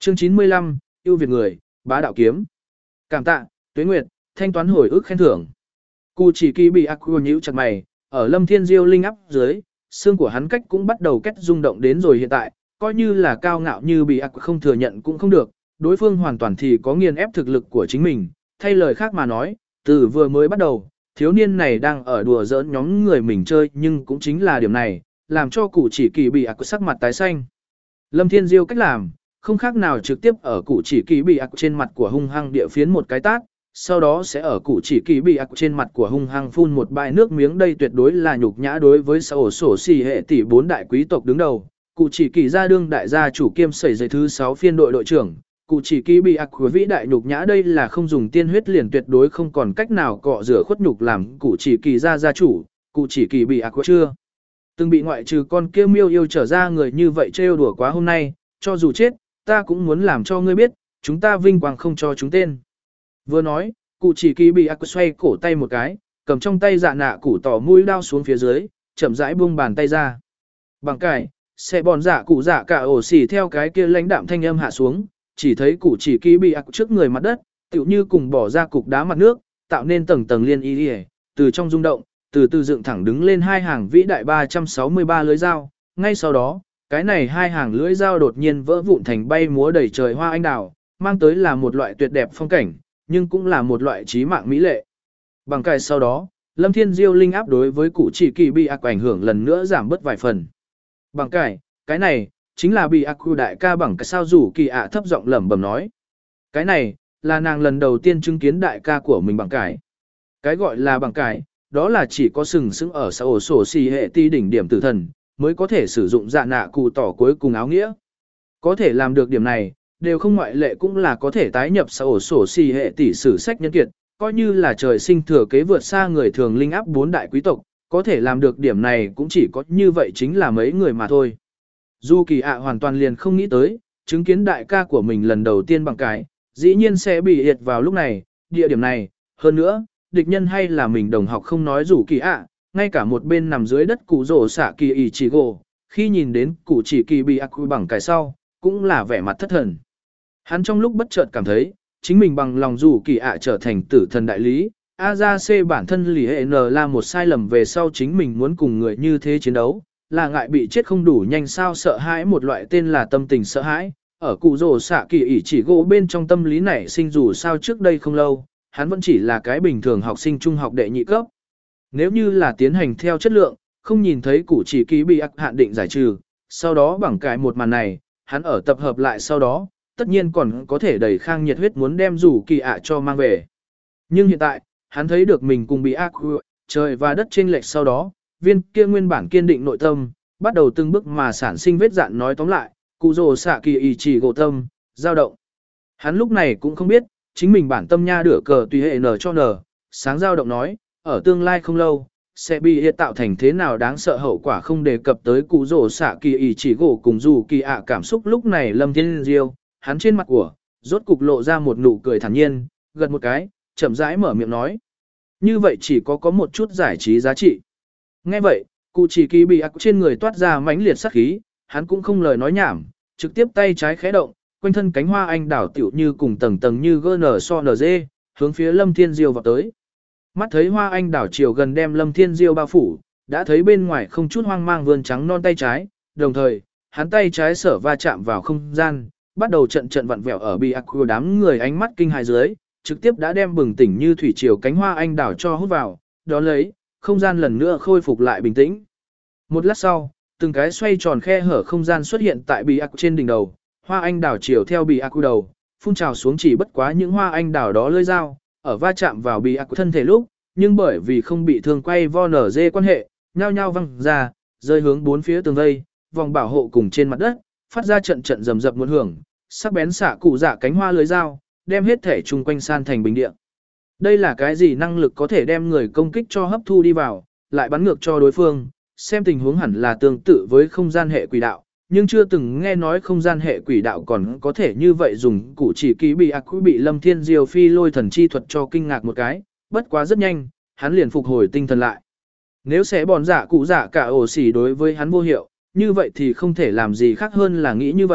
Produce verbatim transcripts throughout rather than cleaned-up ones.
Chương chín mươi lăm, ưu việt người, bá đạo kiếm. Cảm tạ, Tuế Nguyệt, thanh toán hồi ức khen thưởng. Cụ chỉ kỳ bị ác nhíu chặt mày, ở Lâm Thiên Diêu linh áp dưới, xương của hắn cách cũng bắt đầu kết rung động đến rồi hiện tại, coi như là cao ngạo như bị ác không thừa nhận cũng không được, đối phương hoàn toàn thì có nghiền ép thực lực của chính mình, thay lời khác mà nói, từ vừa mới bắt đầu, thiếu niên này đang ở đùa giỡn nhóm người mình chơi, nhưng cũng chính là điểm này, làm cho cụ chỉ kỳ bị ác sắc mặt tái xanh. Lâm Thiên Diêu cách làm, không khác nào trực tiếp ở cụ chỉ kỳ bị ác trên mặt của hung hăng địa phiến một cái tát, sau đó sẽ ở cụ chỉ kỳ bị ác trên mặt của hung hăng phun một bãi nước miếng. Đây tuyệt đối là nhục nhã đối với xã ổ sổ xì hệ tỷ bốn đại quý tộc đứng đầu. Cụ chỉ kỳ gia đương đại gia chủ kiêm sẩy dây thứ sáu phiên đội đội trưởng, cụ chỉ kỳ bị ác của vĩ đại nhục nhã, đây là không dùng tiên huyết liền tuyệt đối không còn cách nào cọ rửa khuất nhục làm cụ chỉ kỳ gia gia chủ. Cụ chỉ kỳ bị ác chưa từng bị ngoại trừ con kia miêu yêu trở ra người như vậy trêu đùa quá, hôm nay cho dù chết ta cũng muốn làm cho ngươi biết, chúng ta vinh quang không cho chúng tên. Vừa nói, cụ chỉ kỳ bị ác xoay cổ tay một cái, cầm trong tay dạ nạ cụ tỏ mũi đao xuống phía dưới, chậm rãi buông bàn tay ra. Bằng cải, sẽ bòn dạ cụ dạ cả ổ xỉ theo cái kia lãnh đạm thanh âm hạ xuống, chỉ thấy cụ chỉ kỳ bị ác trước người mặt đất, tựu như cùng bỏ ra cục đá mặt nước, tạo nên tầng tầng liên y, từ trong rung động, từ từ dựng thẳng đứng lên hai hàng vĩ đại ba trăm sáu mươi ba lưỡi dao, ngay sau đó, cái này hai hàng lưỡi dao đột nhiên vỡ vụn thành bay múa đầy trời hoa anh đào, mang tới là một loại tuyệt đẹp phong cảnh, nhưng cũng là một loại trí mạng mỹ lệ. Bằng cái sau đó, Lâm Thiên Diêu linh áp đối với cụ chỉ kỳ bị ác ảnh hưởng lần nữa giảm bớt vài phần. Bằng cái, cái này, chính là bị ác đại ca bằng cái sao rủ kỳ ạ thấp giọng lẩm bẩm nói. Cái này, là nàng lần đầu tiên chứng kiến đại ca của mình bằng cái. Cái gọi là bằng cái, đó là chỉ có sừng sững ở xã ổ sổ xì hệ ti đỉnh điểm tử thần, mới có thể sử dụng dạ nạ cụ tỏ cuối cùng áo nghĩa. Có thể làm được điểm này, đều không ngoại lệ cũng là có thể tái nhập xã ổ sổ xì hệ tỷ sử sách nhân kiệt, coi như là trời sinh thừa kế vượt xa người thường linh áp bốn đại quý tộc, có thể làm được điểm này cũng chỉ có như vậy chính là mấy người mà thôi. Dù kỳ ạ hoàn toàn liền không nghĩ tới, chứng kiến đại ca của mình lần đầu tiên bằng cái, dĩ nhiên sẽ bị hiệt vào lúc này, địa điểm này, hơn nữa, địch nhân hay là mình đồng học không nói rủ kỳ ạ, ngay cả một bên nằm dưới đất cụ rổ xạ kỳ ỉ chỉ gỗ, khi nhìn đến cụ chỉ kỳ bị ác bằng cái sau, cũng là vẻ mặt thất thần. Hắn trong lúc bất chợt cảm thấy, chính mình bằng lòng rủ kỳ ạ trở thành tử thần đại lý, A Gia C bản thân lì hệ N là một sai lầm về sau chính mình muốn cùng người như thế chiến đấu, là ngại bị chết không đủ nhanh sao sợ hãi một loại tên là tâm tình sợ hãi, ở cụ rổ xạ kỳ ỉ chỉ gỗ bên trong tâm lý nảy sinh dù sao trước đây không lâu, hắn vẫn chỉ là cái bình thường học sinh trung học đệ nhị cấp. Nếu như là tiến hành theo chất lượng, không nhìn thấy cụ chỉ kỳ bị ác hạn định giải trừ, sau đó bằng cái một màn này, hắn ở tập hợp lại sau đó, tất nhiên còn có thể đẩy khang nhiệt huyết muốn đem rủ kỳ ạ cho mang về. Nhưng hiện tại, hắn thấy được mình cùng bị ác trời và đất chênh lệch sau đó, viên kia nguyên bản kiên định nội tâm, bắt đầu từng bước mà sản sinh vết dạn. Nói tóm lại, cụ rồ xạ kỳ ý chỉ gỗ tâm, dao động. Hắn lúc này cũng không biết, chính mình bản tâm nha đửa cờ tùy hệ nở cho nở, sáng dao động nói, ở tương lai không lâu, sẽ bị hiện tạo thành thế nào đáng sợ hậu quả không đề cập tới cụ rổ xạ kỳ ý chỉ gỗ cùng dù kỳ ạ cảm xúc lúc này. Lâm Thiên Diêu, hắn trên mặt của, rốt cục lộ ra một nụ cười thản nhiên, gật một cái, chậm rãi mở miệng nói. Như vậy chỉ có có một chút giải trí giá trị. Nghe vậy, cụ chỉ kỳ bị ác trên người toát ra mãnh liệt sát khí, hắn cũng không lời nói nhảm, trực tiếp tay trái khẽ động, quanh thân cánh hoa anh đảo tiểu như cùng tầng tầng như gơ nở so nở dê, hướng phía Lâm Thiên Diêu vào tới. Mắt thấy hoa anh đảo chiều gần đem Lâm Thiên Diêu bao phủ, đã thấy bên ngoài không chút hoang mang vươn trắng non tay trái, đồng thời, hắn tay trái sở va chạm vào không gian, bắt đầu trận trận vặn vẹo ở bị ác của đám người ánh mắt kinh hãi dưới, trực tiếp đã đem bừng tỉnh như thủy triều cánh hoa anh đảo cho hút vào, đó lấy, không gian lần nữa khôi phục lại bình tĩnh. Một lát sau, từng cái xoay tròn khe hở không gian xuất hiện tại bị ác trên đỉnh đầu, hoa anh đảo chiều theo bị ác đầu, phun trào xuống chỉ bất quá những hoa anh đảo đó lơi dao, ở va chạm vào bị ác thân thể lúc, nhưng bởi vì không bị thương quay vo nở dê quan hệ, nhao nhao văng ra, rơi hướng bốn phía tường vây, vòng bảo hộ cùng trên mặt đất, phát ra trận trận rầm rập muôn hưởng, sắc bén xạ cụ dạ cánh hoa lưới dao, đem hết thể chung quanh san thành bình địa. Đây là cái gì năng lực có thể đem người công kích cho hấp thu đi vào, lại bắn ngược cho đối phương, xem tình huống hẳn là tương tự với không gian hệ quỷ đạo, nhưng chưa từng nghe nói không gian hệ quỷ đạo còn có thể như vậy dùng. Cụ chỉ ký bị ác bị Lâm Thiên Diêu phi lôi thần chi thuật cho kinh ngạc một cái, bất quá rất nhanh, hắn liền phục hồi tinh thần lại. Nếu sẽ bòn giả cụ giả cả ổ xỉ đối với hắn vô hiệu, như vậy thì không thể làm gì khác hơn là nghĩ như vậy,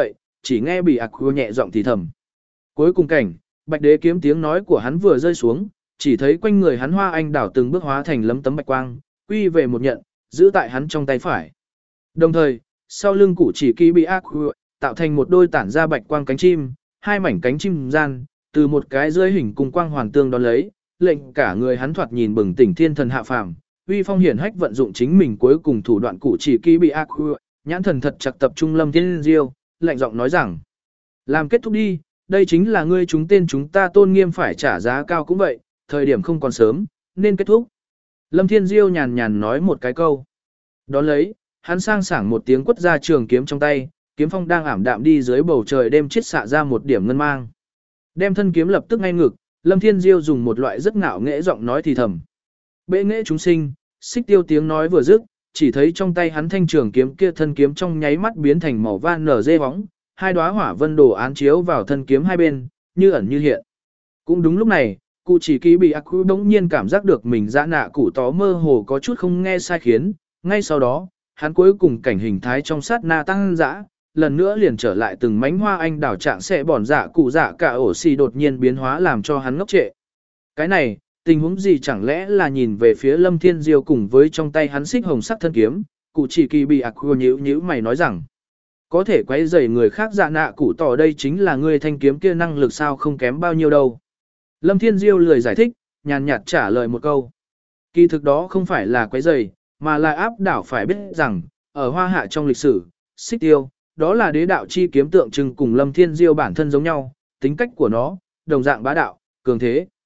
chỉ nghe bị ạc nhẹ giọng thì thầm. Cuối cùng cảnh, bạch đế kiếm tiếng nói của hắn vừa rơi xuống, chỉ thấy quanh người hắn hoa anh đảo từng bước hóa thành lấm tấm bạch quang, quy về một nhận, giữ tại hắn trong tay phải. Đồng thời, sau lưng cụ chỉ kỳ bị ác tạo thành một đôi tản ra bạch quang cánh chim, hai mảnh cánh chim gian, từ một cái rơi hình cùng quang hoàn tương đón lấy, lệnh cả người hắn thoạt nhìn bừng tỉnh thiên thần hạ phàm, uy phong hiển hách vận dụng chính mình cuối cùng thủ đoạn cụ chỉ kỳ bị ác nhãn thần thật chặt tập trung Lâm Thiên Diêu, lạnh giọng nói rằng: làm kết thúc đi, đây chính là ngươi chúng tên chúng ta tôn nghiêm phải trả giá cao cũng vậy, thời điểm không còn sớm, nên kết thúc. Lâm Thiên Diêu nhàn nhàn nói một cái câu. Đón lấy, hắn sang sảng một tiếng quất ra trường kiếm trong tay, kiếm phong đang ảm đạm đi dưới bầu trời đêm chiết xạ ra một điểm ngân mang. Đem thân kiếm lập tức ngay ngực, Lâm Thiên Diêu dùng một loại rất ngạo nghễ giọng nói thì thầm. Bệ nghệ chúng sinh, xích tiêu tiếng nói vừa dứt, chỉ thấy trong tay hắn thanh trường kiếm kia thân kiếm trong nháy mắt biến thành màu van nở dê bóng, hai đóa hỏa vân đồ án chiếu vào thân kiếm hai bên, như ẩn như hiện. Cũng đúng lúc này, cụ chỉ ký bị ác quy bỗng nhiên cảm giác được mình dã nạ cụ tó mơ hồ có chút không nghe sai khiến, ngay sau đó, hắn cuối cùng cảnh hình thái trong sát na tăng dã, lần nữa liền trở lại từng mánh hoa anh đảo trạng sẽ bòn dạ cụ dạ cả ổ xì đột nhiên biến hóa làm cho hắn ngốc trệ. Cái này, tình huống gì chẳng lẽ là nhìn về phía Lâm Thiên Diêu cùng với trong tay hắn xích hồng sắc thân kiếm, cụ chỉ kỳ bị ác quy nhíu nhíu mày nói rằng, có thể quấy rầy người khác dạ nạ cụ tỏ đây chính là người thanh kiếm kia năng lực sao không kém bao nhiêu đâu. Lâm Thiên Diêu lười giải thích, nhàn nhạt trả lời một câu. Kỳ thực đó không phải là quấy rầy, mà là áp đảo phải biết rằng, ở hoa hạ trong lịch sử, xích tiêu, đó là đế đạo chi kiếm tượng trưng cùng Lâm Thiên Diêu bản thân giống nhau, tính cách của nó, đồng dạng bá đạo, cường thế,